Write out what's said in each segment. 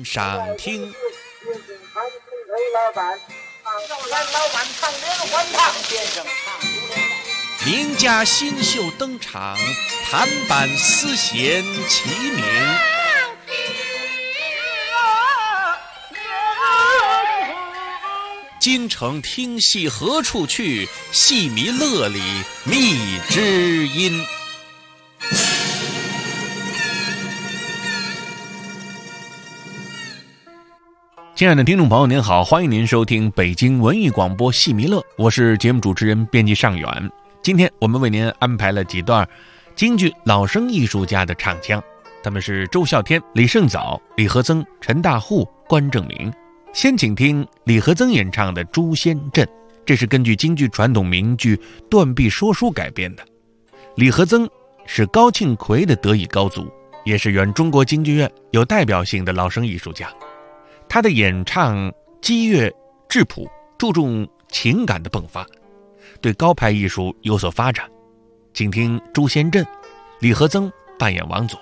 赏听。名家新秀登场，弹板丝弦齐鸣。京城听戏何处去？戏迷乐里觅知音。亲爱的听众朋友您好，欢迎您收听北京文艺广播戏迷乐，我是节目主持人编辑尚远。今天我们为您安排了几段京剧老生艺术家的唱腔，他们是周孝天、李胜藻、李和曾、陈大户、关正明。先请听李和曾演唱的《诛仙阵》，这是根据京剧传统名剧《断臂说书》改编的。李和曾是高庆奎的得意高足，也是原中国京剧院有代表性的老生艺术家。他的演唱激越质朴，注重情感的迸发，对高派艺术有所发展。请听《诛仙阵》，李和曾扮演王佐。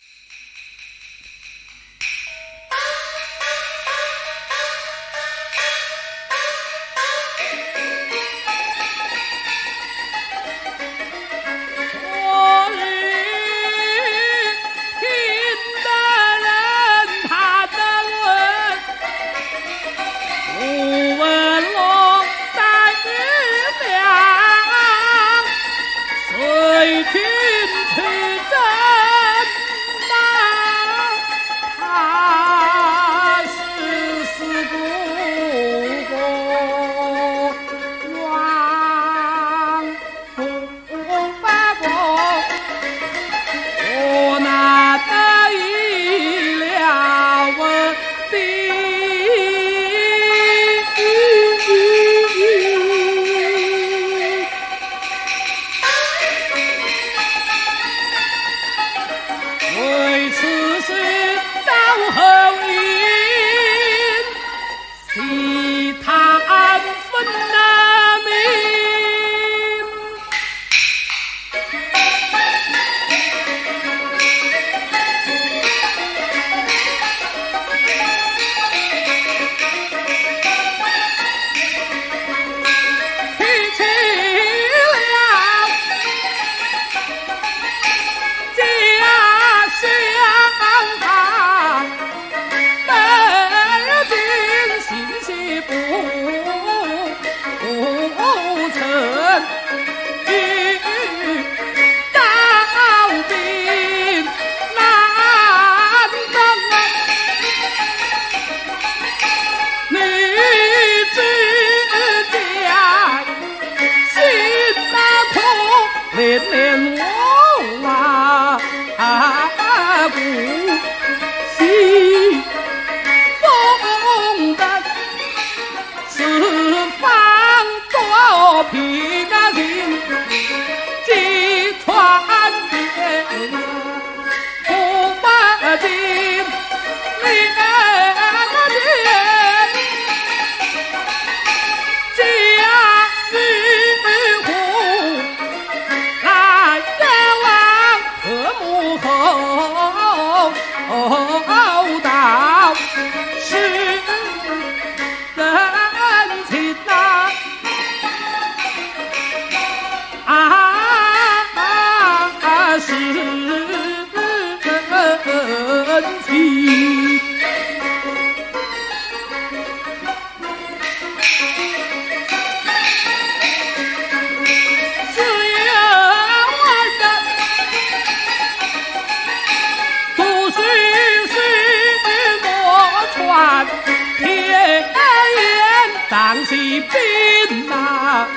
当起兵啊，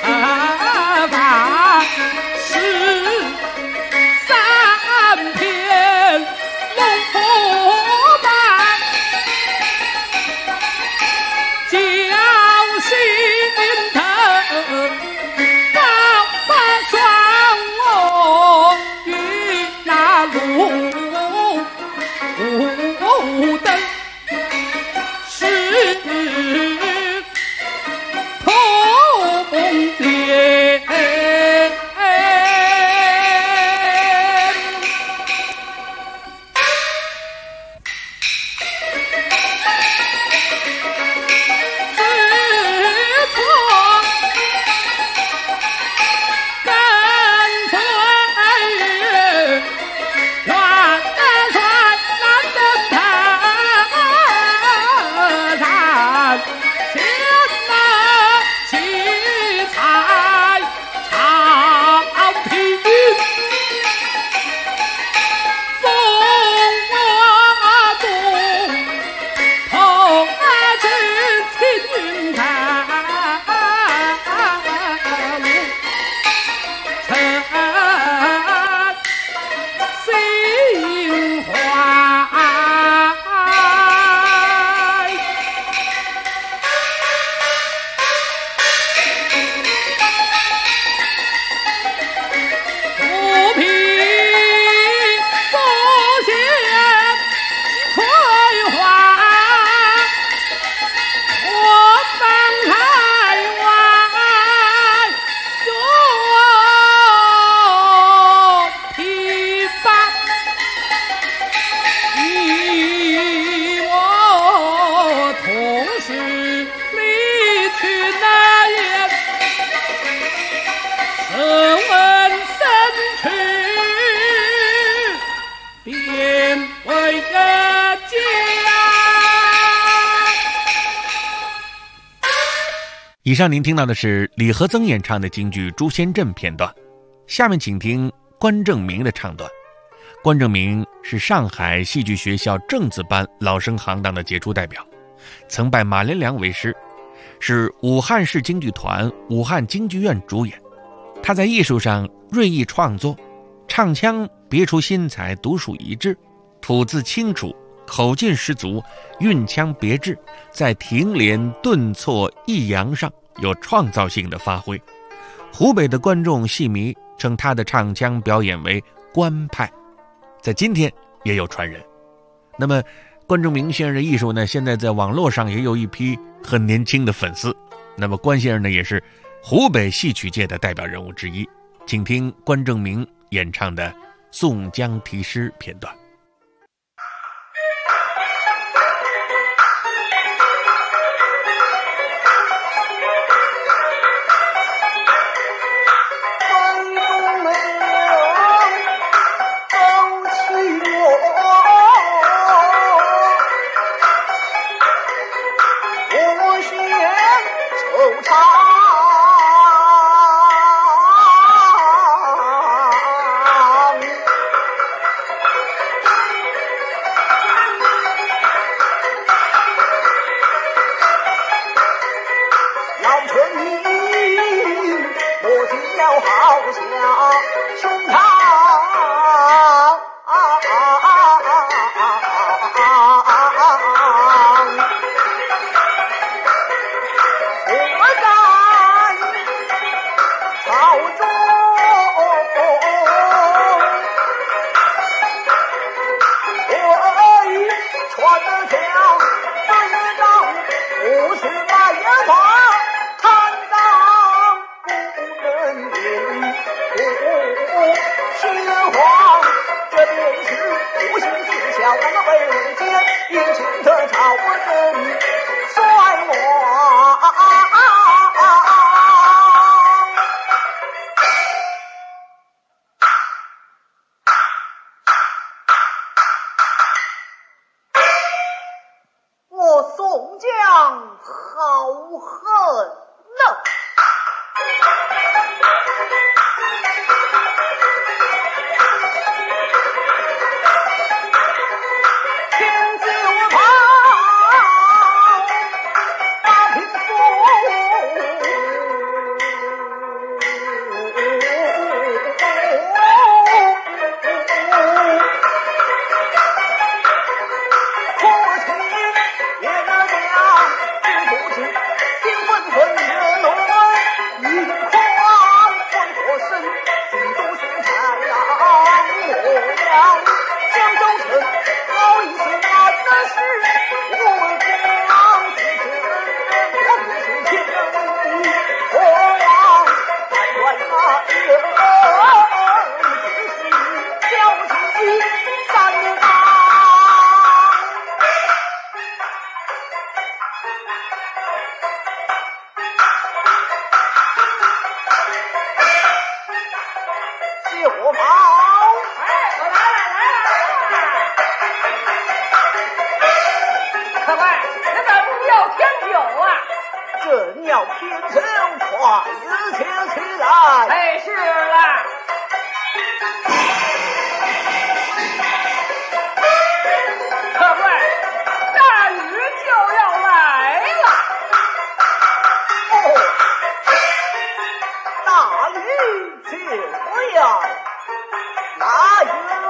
把十三篇龙虎榜，叫心疼高把双我与那路灯。是通天。 以上您听到的是李和曾演唱的京剧《诛仙阵》片段，下面请听关正明的唱段。关正明是上海戏剧学校正字班老生行当的杰出代表，曾拜马连良为师，是武汉市京剧团、武汉京剧院主演。他在艺术上锐意创作，唱腔别出心裁，独树一帜，吐字清楚，口劲十足，韵腔别致，在停连、顿挫、抑扬上有创造性的发挥。湖北的观众戏迷称他的唱腔表演为关派，在今天也有传人。那么关正明先生的艺术呢，现在在网络上也有一批很年轻的粉丝。那么关先生呢，也是湖北戏曲界的代表人物之一。请听关正明演唱的《宋江题诗》片段。 宋江好狠呐！天就跑，大平步，正要偏手，快日前起来！ 哎，是啦。客官，大雨就要来了。 哦，大雨就要来了。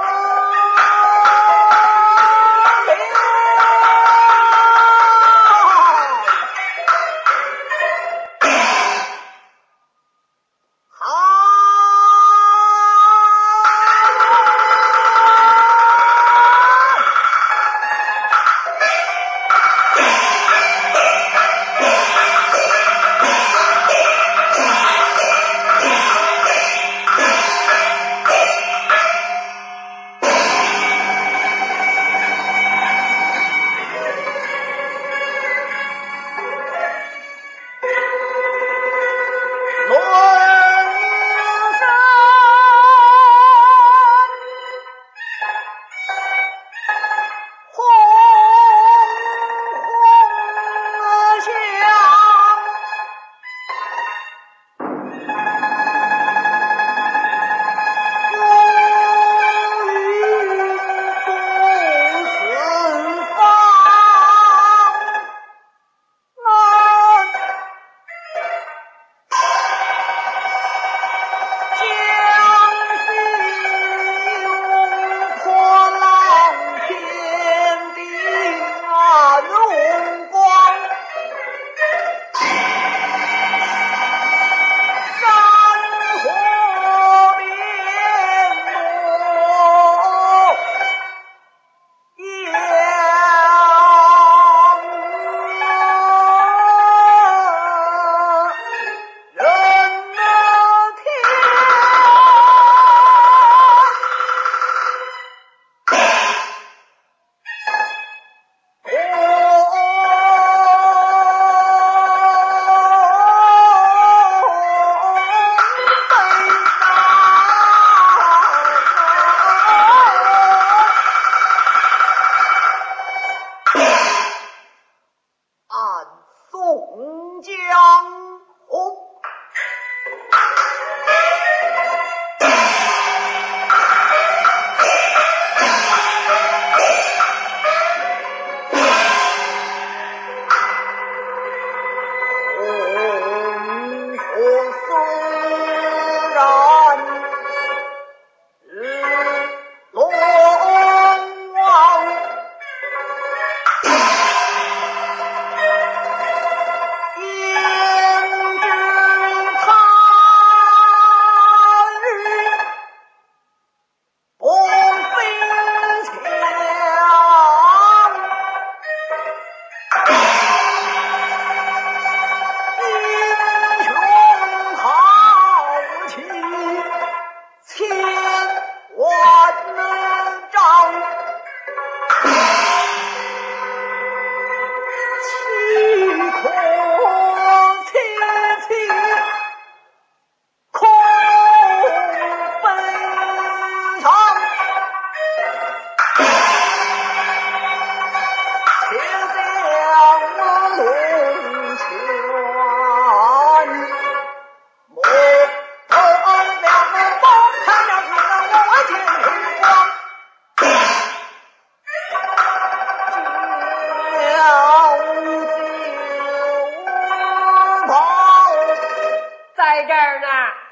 呢？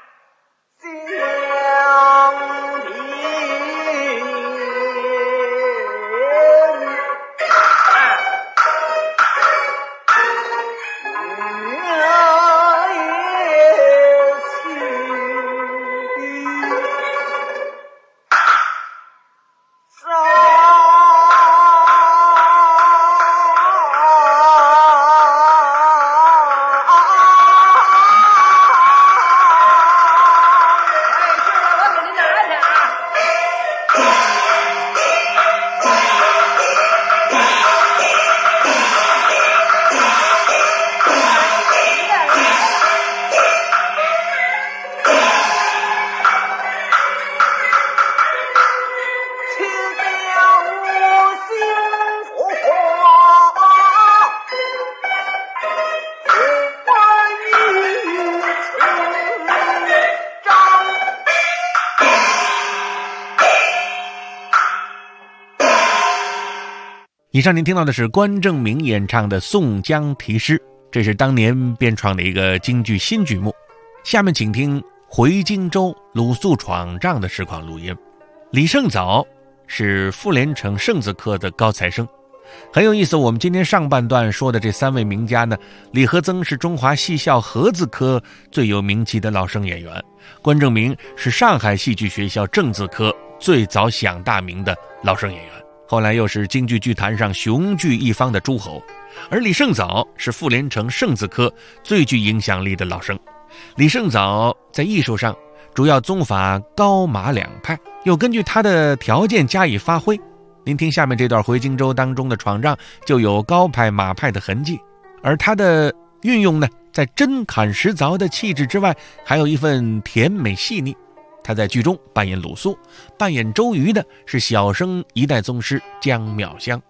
相听。 以上您听到的是关正明演唱的《宋江题诗》，这是当年编创的一个京剧新剧目。下面请听回荆州鲁肃闯帐的实况录音。李胜藻是傅连城圣字科的高材生，很有意思。我们今天上半段说的这三位名家呢，李和曾是中华戏校禾字科最有名气的老生演员，关正明是上海戏剧学校正字科最早响大名的老生演员，后来又是京剧剧坛上雄踞一方的诸侯。而李胜藻是傅连城圣字科最具影响力的老生。李胜藻在艺术上主要宗法高马两派，又根据他的条件加以发挥。您听下面这段回荆州当中的闯帐，就有高派马派的痕迹。而他的运用呢，在真砍实凿的气质之外，还有一份甜美细腻。他在剧中扮演鲁肃，扮演周瑜的是小生一代宗师江妙香。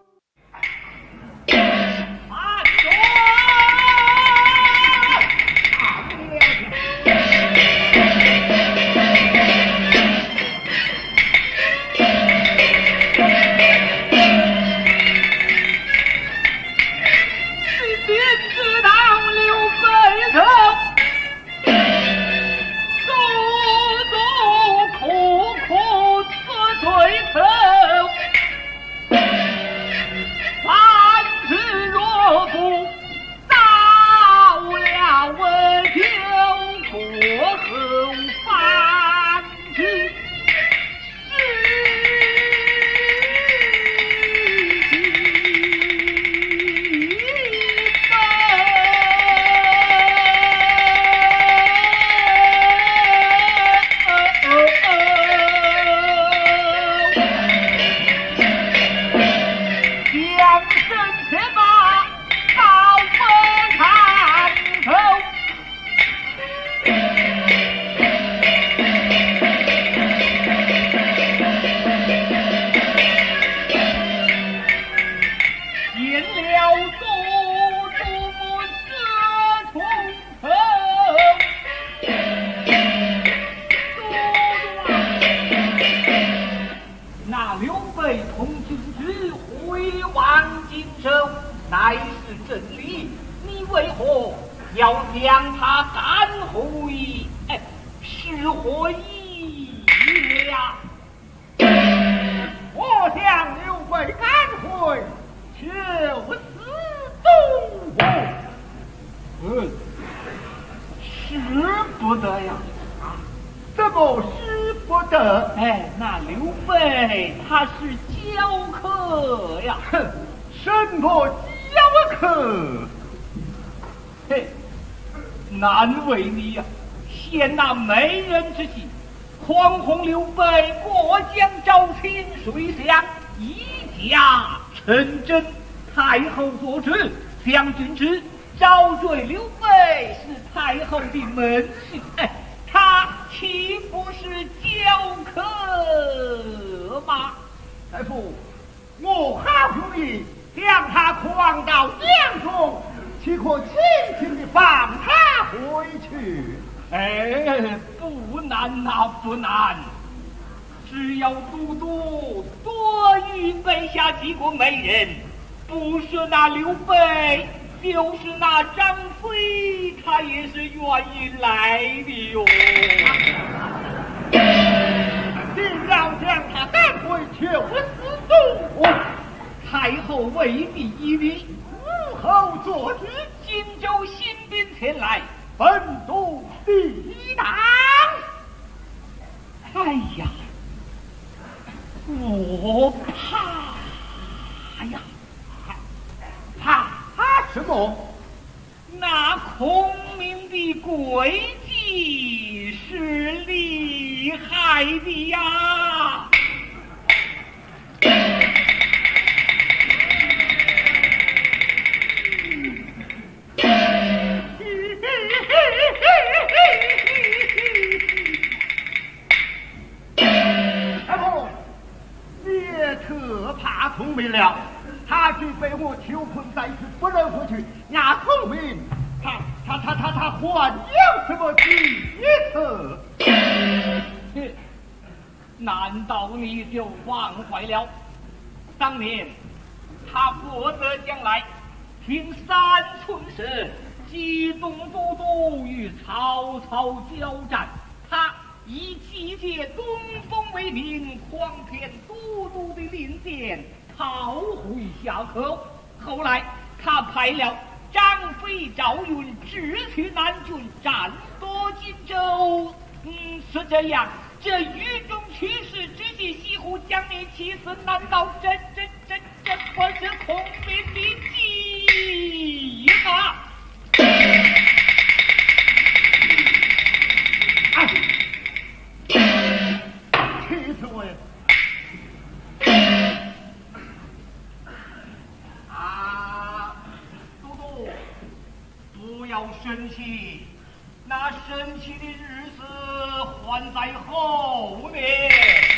乃是真理，你为何要将他赶回？是何意呀？ 我将刘备赶回，求死东吴。 使不得呀！ 怎么使不得？ 那刘备他是教客呀！ 哼，什么教客？ 难为你呀！现那美人之计，诳哄刘备过江招亲，水乡以假成真。太后所知，将军知招赘刘备是太后的门婿，他岂不是教客吗？ 大夫，我好主意，将他诓到江中，岂可轻轻地放他回去？ 不难啊，不难，只要都督多预备下几个美人，不是那刘备就是那张飞，他也是愿意来的哟。 定要将他赶回求死中。 太后为你一礼， 武后坐骑荆州新兵前来， 本都抵挡。 哎呀，我怕呀， 怕什么？ 那孔明的诡计是厉害的呀。 可怕孔明了，他既被我囚困在此，不能回去。那孔明，他还有什么计策？ 难道你就忘怀了当年他获得将来听三寸时，激动都督与曹操交战，他以集结东风为名，诓骗都督的令箭，逃回下口。后来他派了张飞、赵云直取南郡，战夺荆州。是这样，这狱中去世之际，西湖将你气死，难道这不是孔明的计吗？ 气死我了！ 都督，不要生气，那生气的日子还在后面。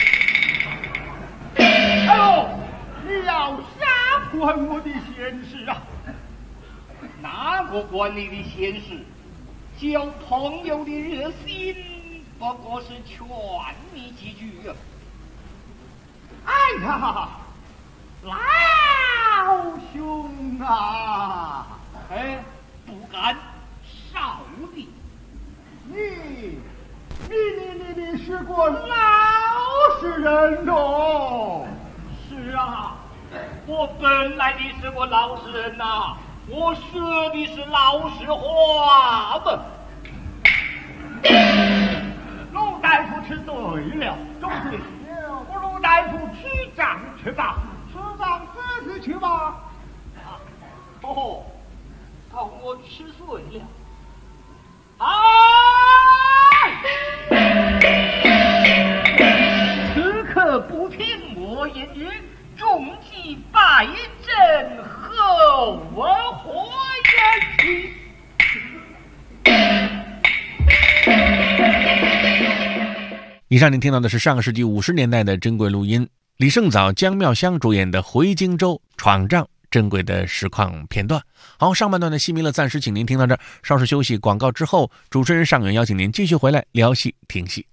哎呦，你要杀关我的闲事啊！ 哪个管你的闲事？交朋友的热心，不过是劝你几句啊。 哎呀，老兄啊！ 不敢少的。 你是个老实人哦。 是啊，我本来的是个老实人呐，我说的是老实话嘛。 陆大夫吃对了，总之，我陆大夫吃账去吧，吃账自己去吧。 哦，我吃碎了。此刻不听我言语，中计败阵，后何言去？ 以上您听到的是上个世纪50年代的珍贵录音，李圣藻、姜妙香主演的《回荆州闯帐》珍贵的实况片段。好，上半段的西弥勒暂时请您听到这儿，稍事休息，广告之后，主持人尚远邀请您继续回来聊戏听戏。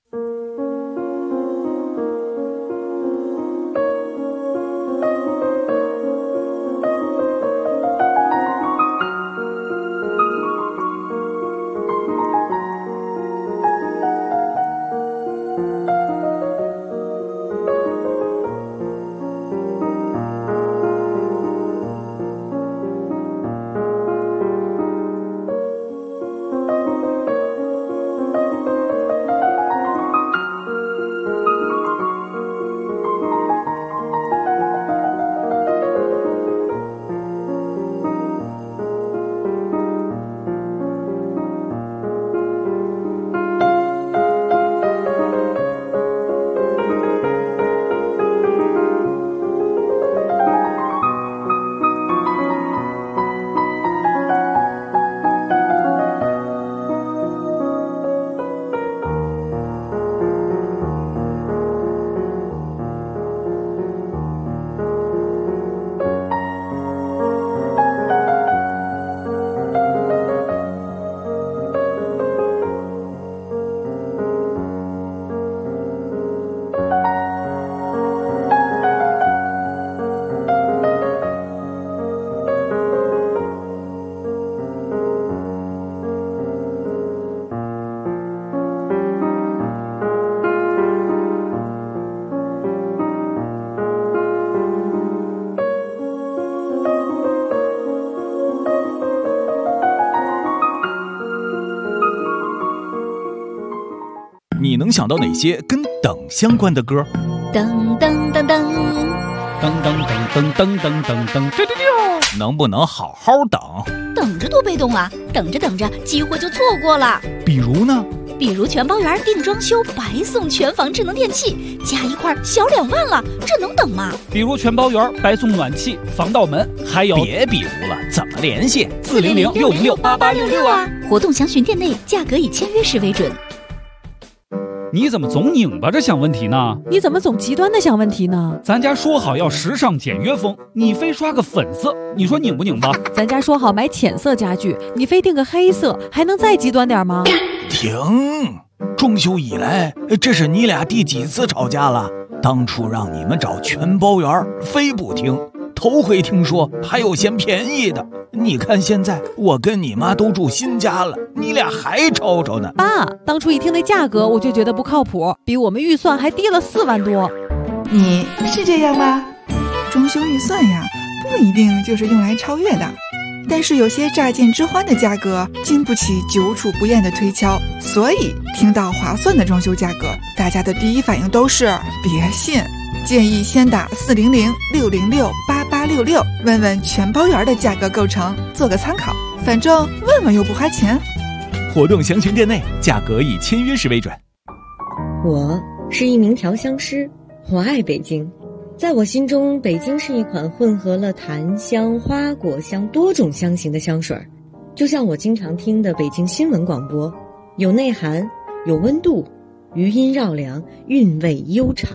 能想到哪些跟等相关的歌？ 噔噔噔噔。 噔噔噔噔噔噔噔噔，丢丢丢！ 能不能好好等？ 等着多被动啊！等着等着，机会就错过了。 比如呢？ 比如全包园定装修白送全房智能电器，加一块小2万了，这能等吗？ 比如全包园白送暖气、防盗门，还有别比如了，怎么联系 ？400-606-8866啊！活动详询店内，价格以签约时为准。 你怎么总拧巴着想问题呢？ 你怎么总极端的想问题呢？ 咱家说好要时尚简约风，你非刷个粉色，你说拧不拧巴？ 咱家说好买浅色家具，你非定个黑色，还能再极端点吗？ 停！装修以来，这是你俩第几次吵架了？当初让你们找全包园，非不听。头回听说还有嫌便宜的，你看现在我跟你妈都住新家了，你俩还吵吵呢。 爸，当初一听那价格我就觉得不靠谱，比我们预算还低了4万多。 你是这样吗？装修预算呀，不一定就是用来超越的，但是有些乍见之欢的价格经不起久处不厌的推敲，所以听到划算的装修价格，大家的第一反应都是别信。建议先打400-606-8866，问问全包园的价格构成，做个参考。反正问问又不花钱。 活动详询店内，价格以签约时为准。 我是一名调香师，我爱北京。在我心中，北京是一款混合了檀香、花果香多种香型的香水，就像我经常听的北京新闻广播，有内涵，有温度，余音绕梁，韵味悠长。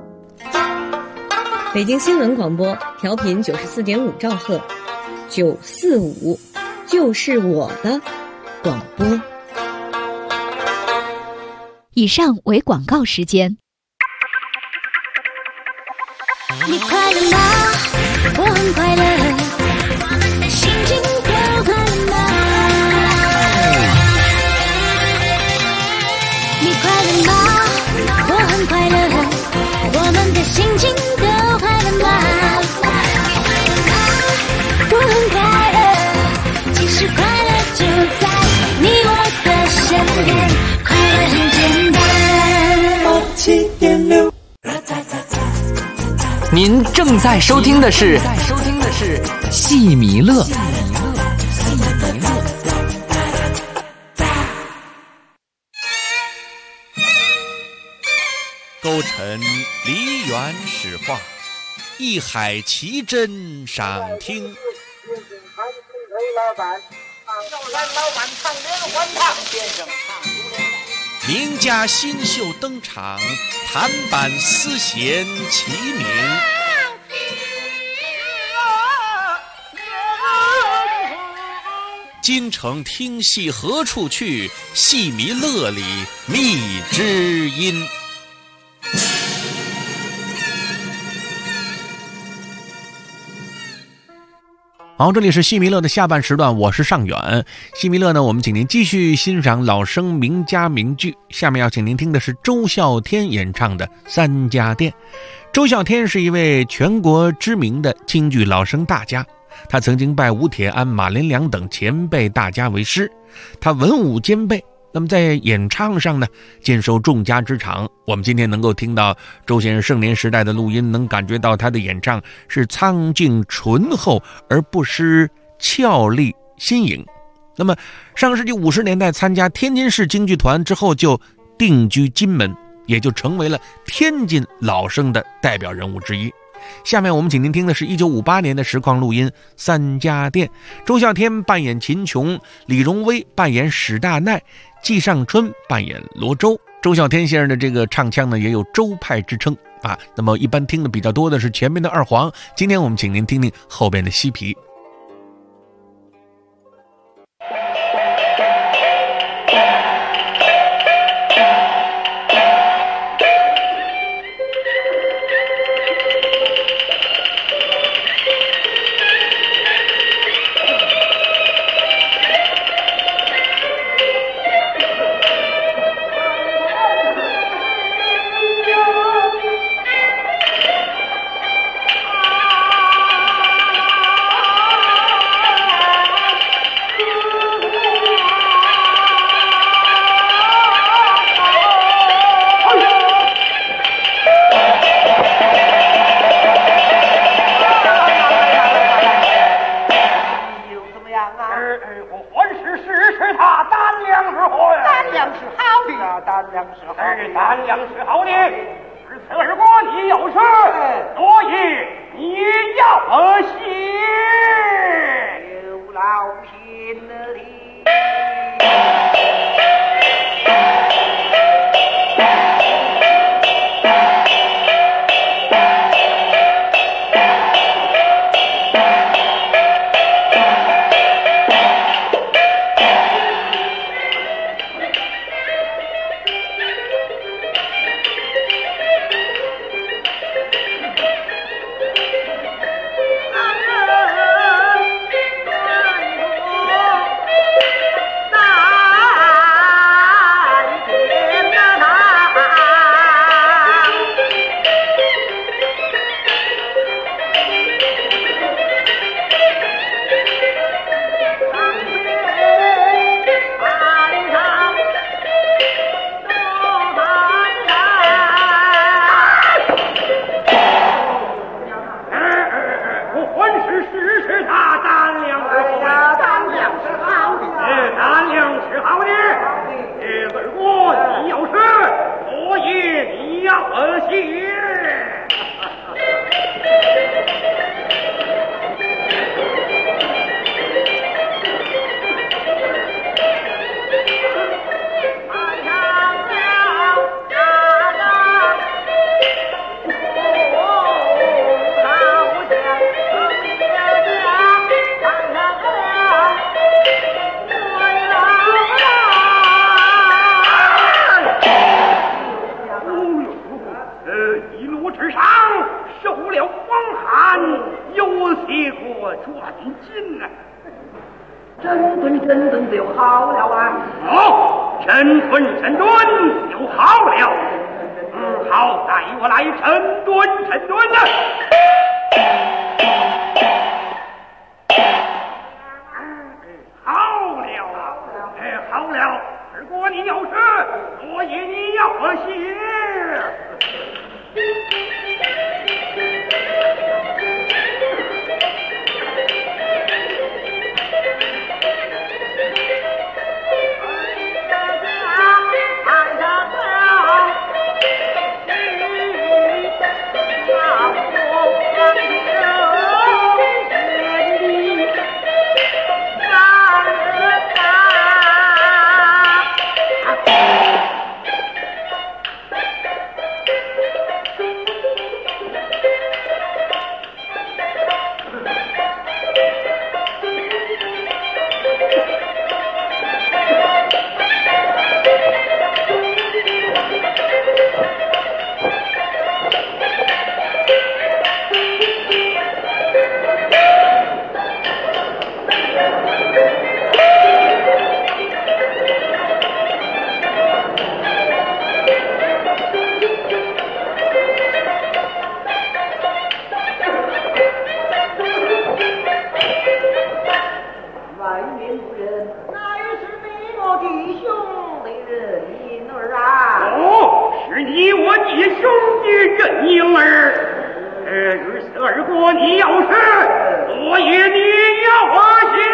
北京新闻广播调频94.5兆赫，945就是我的广播。 以上为广告时间。 你快乐吗？我很快乐，我们的心情都快乐吗？你快乐吗？我很快乐，我们的心情都快乐吗？我很快乐，其实快乐就在你我的身边，快乐很简单。87.6。 您正在收听的是戏迷乐。 勾陈梨园史话，一海奇珍赏听。名家新秀登场，弹板丝弦齐鸣。京城听戏何处去？戏迷乐里觅知音。好，这里是戏迷乐的下半时段，我是尚远。戏迷乐呢，我们请您继续欣赏老生名家名剧。下面要请您听的是周孝天演唱的《三家店》。周孝天是一位全国知名的京剧老生大家，他曾经拜吴铁安、马连良等前辈大家为师，他文武兼备。那么在演唱上呢，兼收众家之长。我们今天能够听到周先生盛年时代的录音，能感觉到他的演唱是苍劲醇厚，而不失俏丽新颖。那么上世纪50年代参加天津市京剧团之后，就定居金门，也就成为了天津老生的代表人物之一。下面我们请您听的是1958年的实况录音《三家店》，周孝天扮演秦琼，李荣威扮演史大奈，季尚春扮演罗周。周孝天先生的这个唱腔呢，也有周派之称啊。那么一般听的比较多的是前面的二黄，今天我们请您听听后边的西皮。 量啊！ 我还是试试他胆量如何呀？ 胆量是好的呀，胆量是好的， 胆量是好的。而此二国你有事，所以你要写有劳心力。 整顿就好了啊！ 好，整顿就好了。好，带我来整顿呢。好了，如果你要是，所以你要写。二哥，你要是，所以你要写。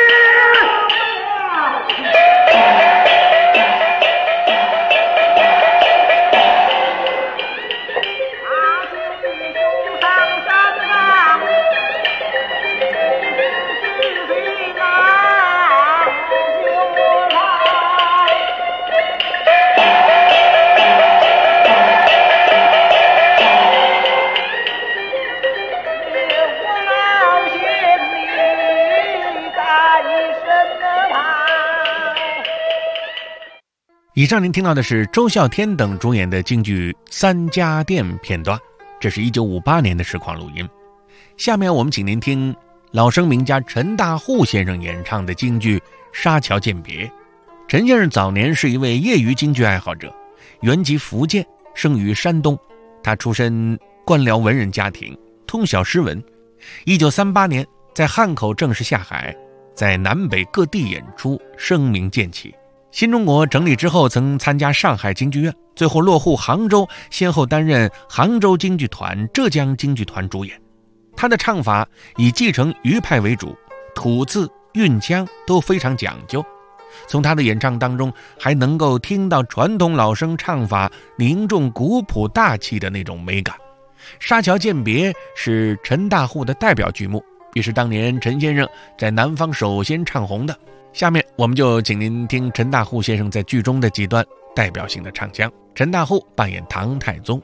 以上您听到的是周孝天等主演的京剧《三家店》片段，这是1958年的实况录音。下面我们请您听老生名家陈大户先生演唱的京剧《沙桥饯别》。陈先生早年是一位业余京剧爱好者，原籍福建，生于山东。他出身官僚文人家庭，通晓诗文。1938年在汉口正式下海，在南北各地演出，声名渐起。新中国成立之后，曾参加上海京剧院，最后落户杭州，先后担任杭州京剧团、浙江京剧团主演。他的唱法以继承余派为主，吐字韵腔都非常讲究。从他的演唱当中还能够听到传统老生唱法凝重古朴大气的那种美感。沙桥饯别是陈大户的代表剧目，也是当年陈先生在南方首先唱红的。下面我们就请您听陈大户先生在剧中的几段代表性的唱腔。陈大户扮演唐太宗。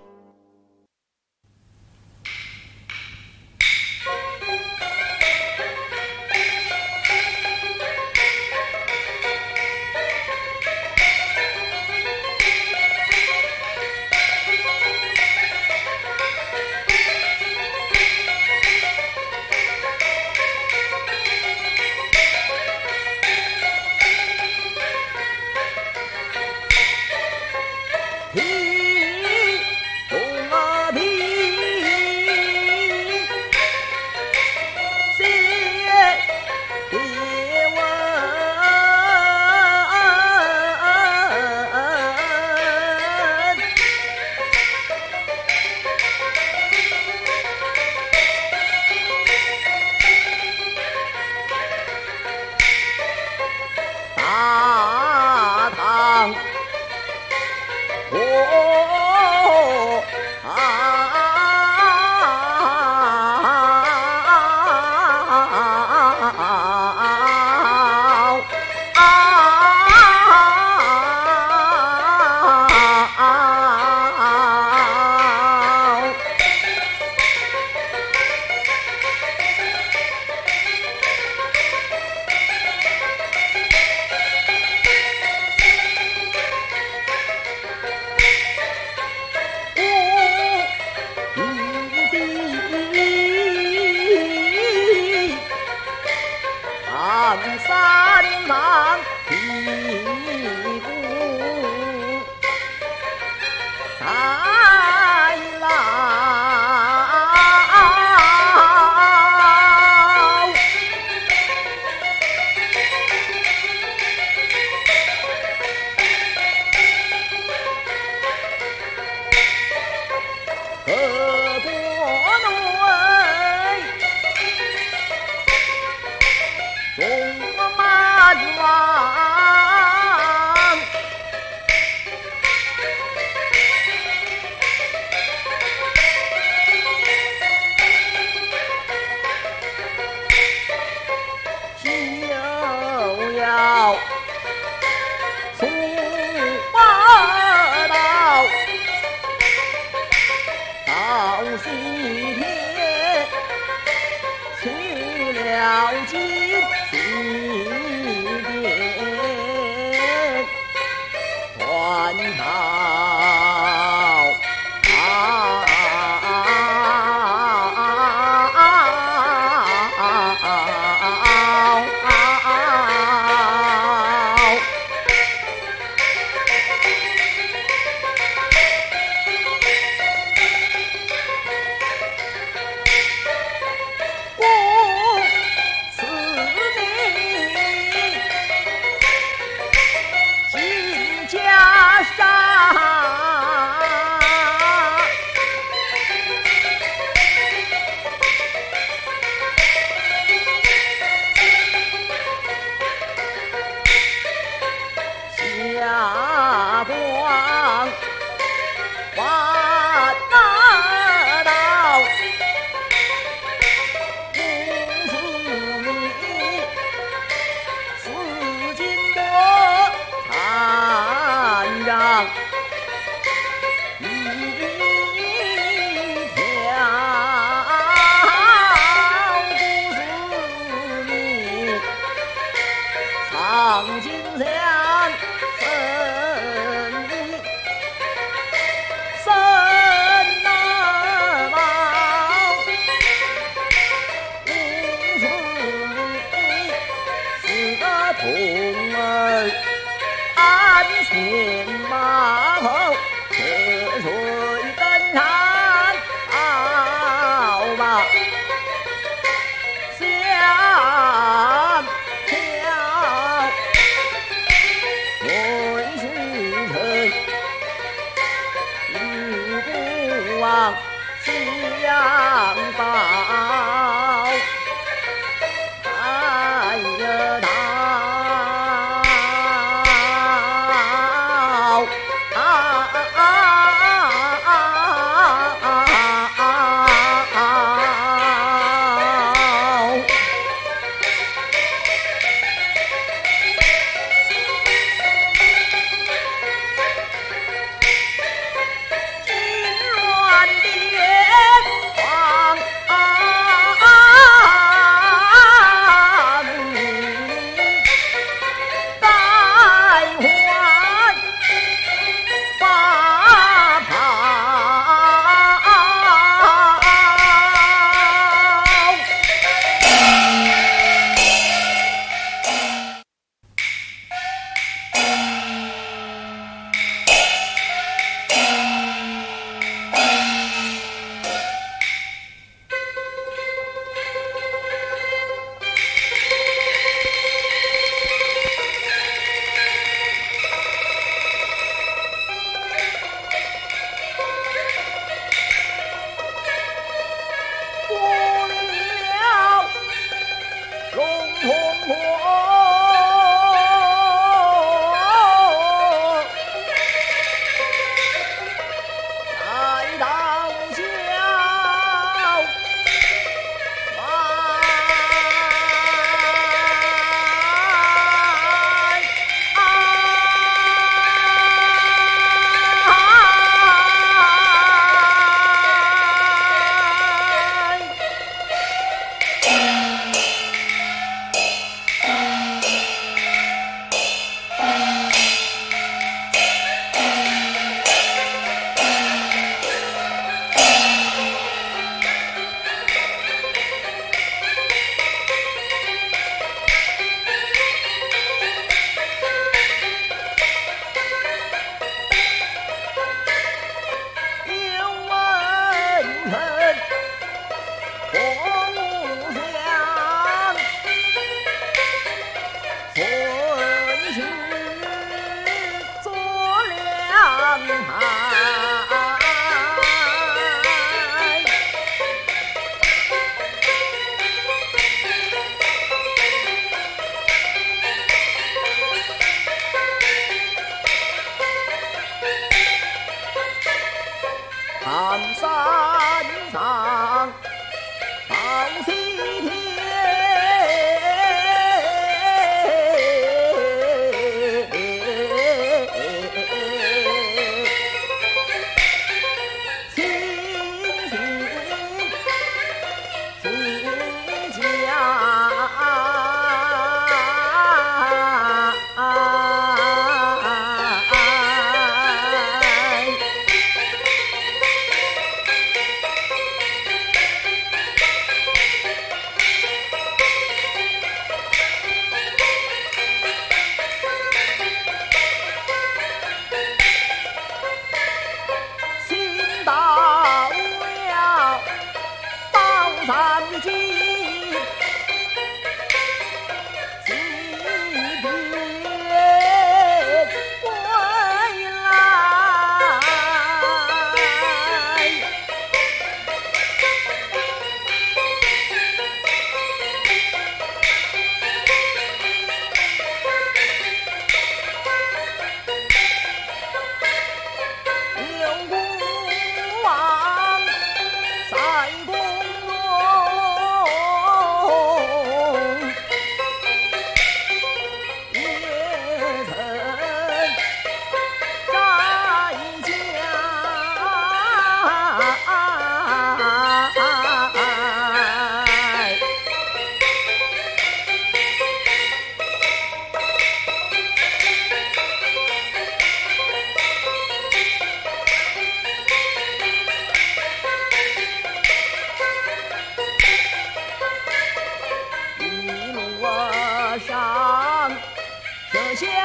相报，哎呀！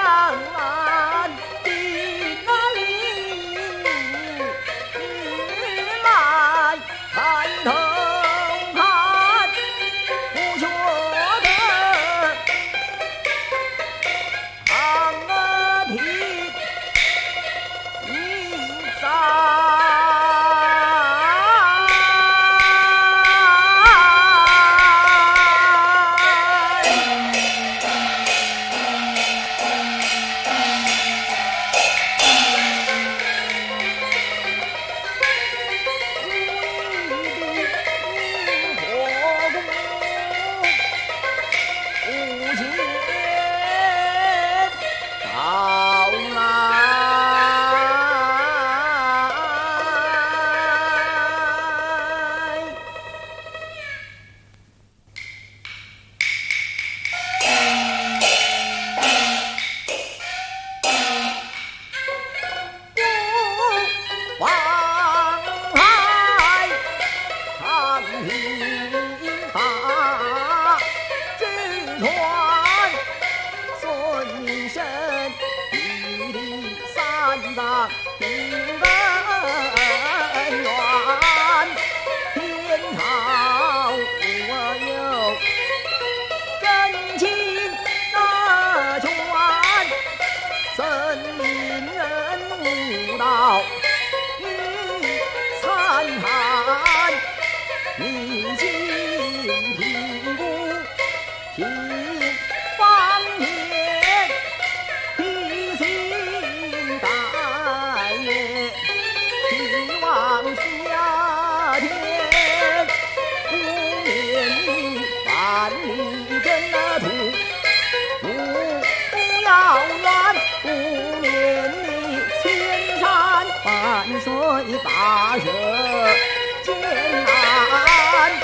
大热艰难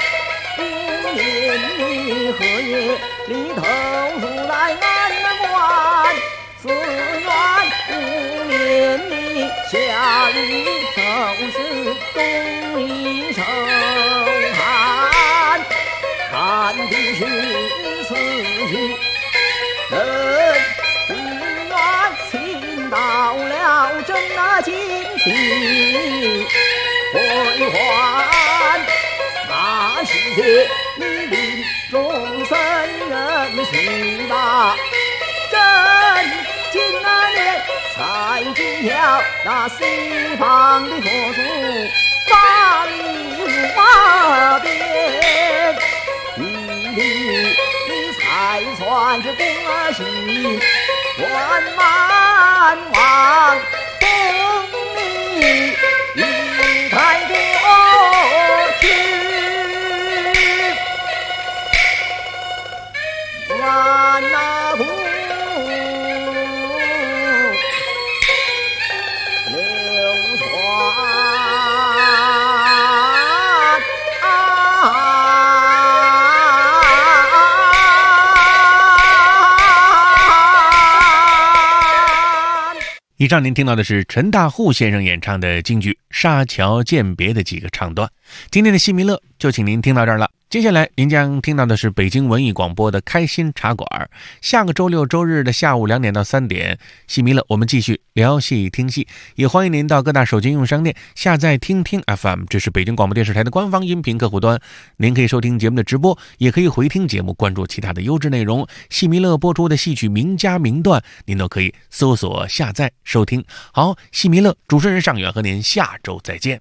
，5年里荷叶里投入来安关，4愿5年里夏雨收拾冬里受寒，寒的是四季人请到了真那惊喜归还，那世界里的众生人许吧，真今那年才进了那西方的佛祖法力瓦边，你才算是恭喜万万王封你一台过去，万那不流传。 以上您听到的是陈大户先生演唱的京剧《沙桥饯别》的几个唱段。今天的戏迷乐就请您听到这儿了。接下来您将听到的是北京文艺广播的开心茶馆。下个周六周日的下午2点到3点，戏迷乐我们继续聊戏听戏，也欢迎您到各大手机应用商店下载听听 FM， 这是北京广播电视台的官方音频客户端。您可以收听节目的直播，也可以回听节目，关注其他的优质内容。戏迷乐播出的戏曲名家名段，您都可以搜索下载收听。好，戏迷乐主持人尚远和您下周再见。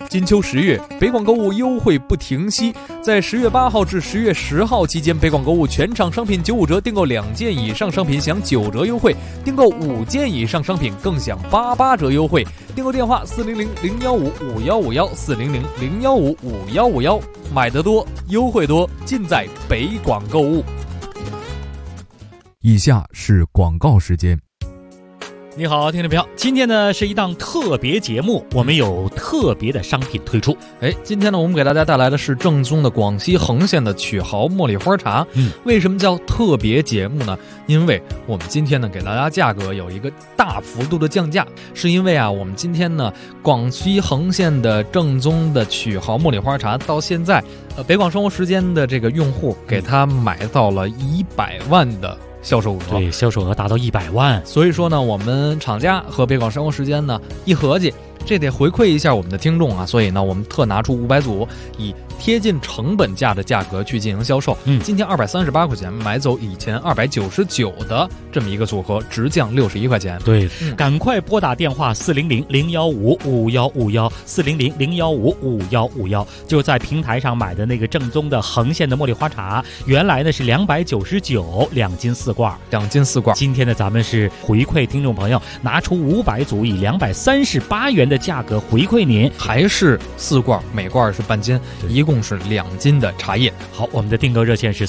金秋10月，北广购物优惠不停息，在10月8号至10月10号期间，北广购物全场商品95折，订购2件以上商品享9折优惠，订购5件以上商品更享88折优惠。订购电话400-015-5151，400-015-5151，买得多，优惠多，尽在北广购物。 以下是广告时间。 你好，听众朋友，今天呢是一档特别节目，我们有特别的商品推出。 今天呢我们给大家带来的是正宗的广西恒县的曲豪茉莉花茶。为什么叫特别节目呢？因为我们今天呢给大家价格有一个大幅度的降价，是因为我们今天呢广西恒县的正宗的曲豪茉莉花茶到现在北广生活时间的这个用户给他买到了100万的销售额， 对，销售额达到100万。 所以说呢，我们厂家和北广生活时间呢一合计，这得回馈一下我们的听众啊，所以呢，我们特拿出500组，以贴近成本价的价格去进行销售。今天238块钱买走以前299的这么一个组合，直降61块钱。 对，赶快拨打电话400-015-5151，400-015-5151，就在平台上买的那个正宗的恒县的茉莉花茶，原来呢是299，2斤4罐，2斤4罐。今天呢，咱们是回馈听众朋友，拿出500组，以238元的价格回馈您， 还是4罐，每罐是半斤，一共是2斤的茶叶。 好，我们的订购热线是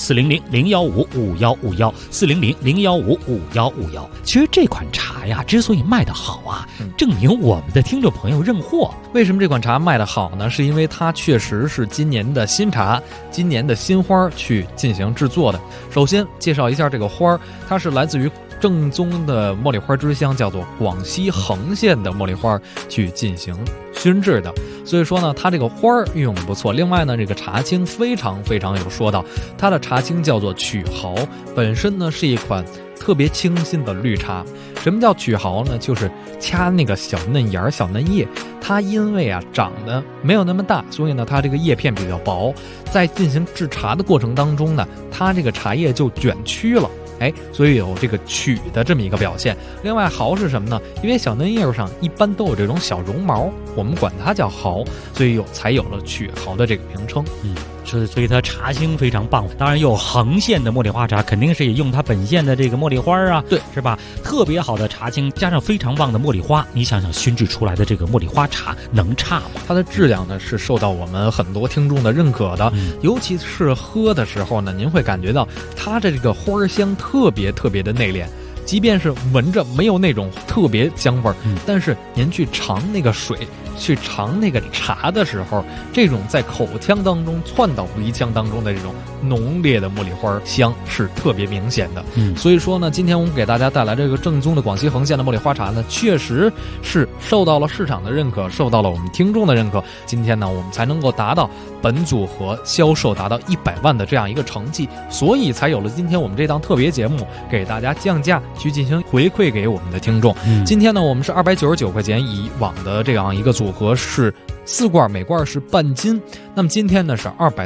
400-015-5151，400-015-5151。其实这款茶呀，之所以卖得好啊，证明我们的听众朋友认货。 为什么这款茶卖得好呢？是因为它确实是今年的新茶，今年的新花去进行制作的。首先介绍一下这个花，它是来自于正宗的茉莉花之乡，叫做广西恒县的茉莉花去进行熏制的，所以说呢，它这个花运用的不错。另外呢，这个茶青非常有说道，它的茶青叫做曲豪，本身呢是一款特别清新的绿茶。什么叫曲豪呢？就是掐那个小嫩芽、小嫩叶，它因为长得没有那么大，所以呢它这个叶片比较薄，在进行制茶的过程当中呢，它这个茶叶就卷曲了。所以有这个曲的这么一个表现。另外豪是什么呢？因为小嫩叶上一般都有这种小绒毛，我们管它叫豪，所以才有了曲豪的这个名称。 所以它茶青非常棒。当然有恒县的茉莉花茶，肯定是也用它本县的这个茉莉花啊， 对， 是吧？特别好的茶青加上非常棒的茉莉花，你想想熏制出来的这个茉莉花茶能差吗？ 它的质量呢是受到我们很多听众的认可的，尤其是喝的时候呢，您会感觉到它的这个花香特别的内敛。即便是闻着没有那种特别香味儿，但是您去尝那个水，去尝那个茶的时候，这种在口腔当中窜到鼻腔当中的这种浓烈的茉莉花香是特别明显的。所以说呢，今天我们给大家带来这个正宗的广西恒县的茉莉花茶呢，确实是受到了市场的认可，受到了我们听众的认可。今天呢，我们才能够达到本组合销售达到100万的这样一个成绩，所以才有了今天我们这档特别节目，给大家降价去进行回馈给我们的听众。今天呢，我们是299块钱，以往的这样一个组合是4罐，每罐是半斤。那么今天呢是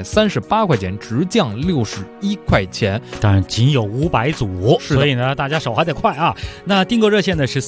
238块钱，直降61块钱。 当然仅有500组，所以呢大家手还得快啊。那订购热线呢是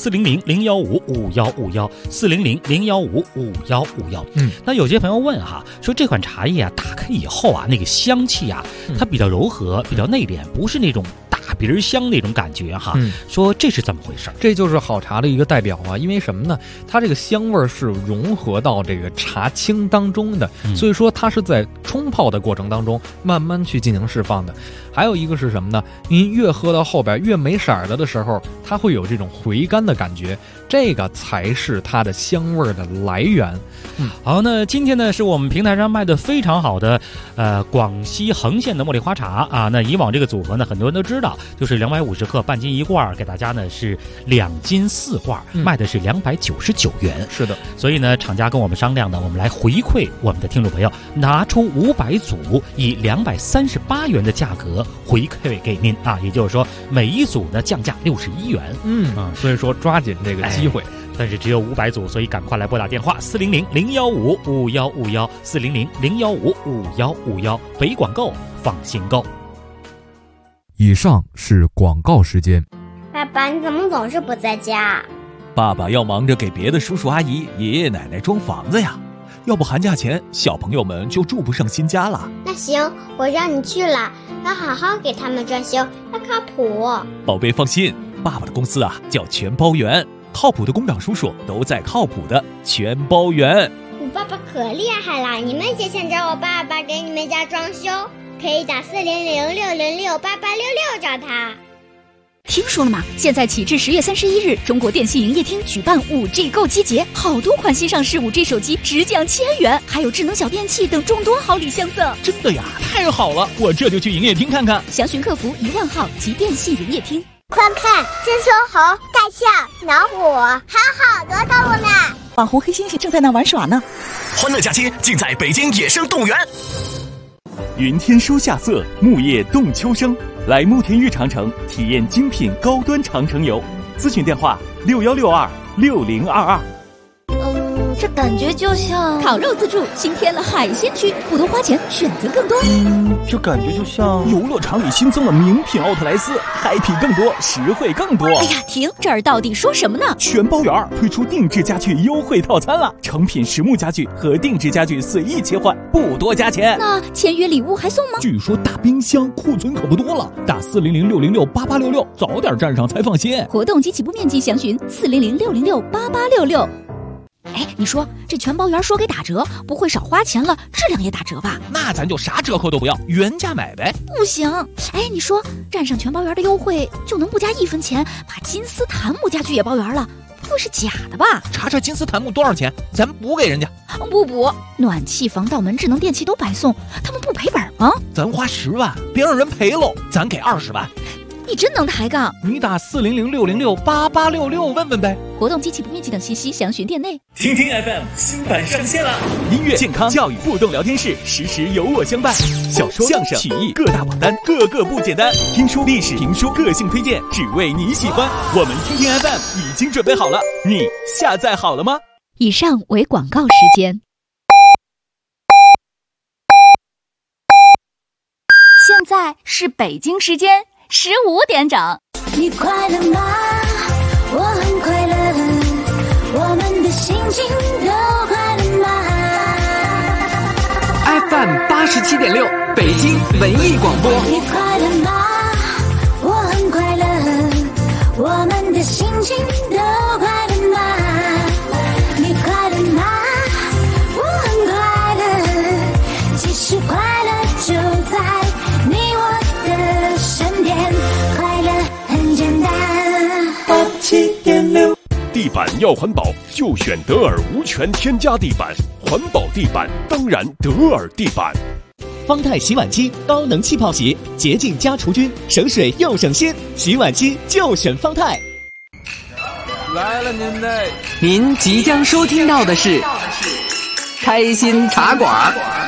400-015-5151，400-015-5151。那有些朋友问说这款茶叶打开以后那个香气它比较柔和，比较内敛，不是那种大鼻儿香那种感觉说这是怎么回事？ 这就是好茶的一个代表因为什么呢？它这个香味是融合到这个茶青当中的，所以说它是在冲泡的过程当中慢慢去进行释放的。还有一个是什么呢？您越喝到后边越没色了的时候，它会有这种回甘的感觉，这个才是它的香味的来源。 好，那今天呢是我们平台上卖的非常好的广西恒县的茉莉花茶那以往这个组合呢，很多人都知道，就是250克半斤1罐，给大家呢是2斤4罐，卖的是299元。 是的， 所以呢厂家跟我们商量呢，我们来回馈我们的听众朋友，拿出500组，以238元的价格回馈给您也就是说每一组呢降价61元。 所以说抓紧这个机会。 但是只有500组，所以赶快来拨打电话400-015-5151，400-015-5151，北广购，放心购。 以上是广告时间。 爸爸，你怎么总是不在家？ 爸爸要忙着给别的叔叔阿姨、爷爷奶奶装房子呀。 要不寒假前小朋友们就住不上新家了。 那行，我让你去了，要好好给他们装修，要靠谱。 宝贝放心，爸爸的公司啊叫全包园，靠谱的工长叔叔都在靠谱的全包园。 你爸爸可厉害了，你们也想找我爸爸给你们家装修，可以打400-606-8866找他。 听说了吗？现在起至10月31日，中国电信营业厅举办 5G 购机节，好多款新上市 5G 手机直降1000元，还有智能小电器等众多好礼相赠。 真的呀，太好了，我这就去营业厅看看。 详询客服10000号及电信营业厅。 快看，金丝猴、大象、老虎，还有好多动物呢。 网红黑猩猩正在那玩耍呢。 欢乐假期尽在北京野生动物园。 云天书夏色，木叶动秋声。来慕田峪长城体验精品高端长城游，咨询电话61626022。 这感觉就像烤肉自助新添了海鲜区，不多花钱，选择更多。 这感觉就像游乐场里新增了名品奥特莱斯，嗨皮更多，实惠更多。 哎呀，停！这儿到底说什么呢？ 全包园推出定制家具优惠套餐了，成品实木家具和定制家具随意切换，不多加钱。 那签约礼物还送吗？ 据说大冰箱库存可不多了，打400-606-8866，早点站上才放心。 活动及起步面积详询400-606-8866。哎，你说这全包园说给打折，不会少花钱了，质量也打折吧？ 那咱就啥折扣都不要，原价买呗。 不行，哎，你说站上全包园的优惠，就能不加1分钱把金丝檀木家具也包圆了，不会是假的吧？ 查查金丝檀木多少钱，咱补给人家。 不补，暖气、防盗门、智能电器都白送，他们不赔本吗？ 咱花10万，别让人赔喽，咱给20万。 你真能抬杠！ 你打400-606-8866问问呗。 活动及起步面积等信息详询店内。 听听 FM 新版上线了， 音乐、健康、教育互动聊天室，时时有我相伴。小说、相声、曲艺各大榜单，个个不简单。听书、历史、评书，个性推荐，只为你喜欢。我们听听 FM 已经准备好了，你下载好了吗？ 以上为广告时间。 现在是北京时间15点整。 你快乐吗？我很快乐，我们的心情都快乐吗 ？FM 87.6，北京文艺广播。 你快乐吗？我很快乐，我们的心情都快乐吗？你快乐吗？我很快乐，其实快乐就在你我的身边，快乐很简单。 87.6，地板要环保就选德尔无醛添加地板，环保地板当然德尔地板。 方太洗碗机高能气泡洗，洁净加除菌，省水又省心，洗碗机就选方太。 来了您嘞！您即将收听到的是开心茶馆。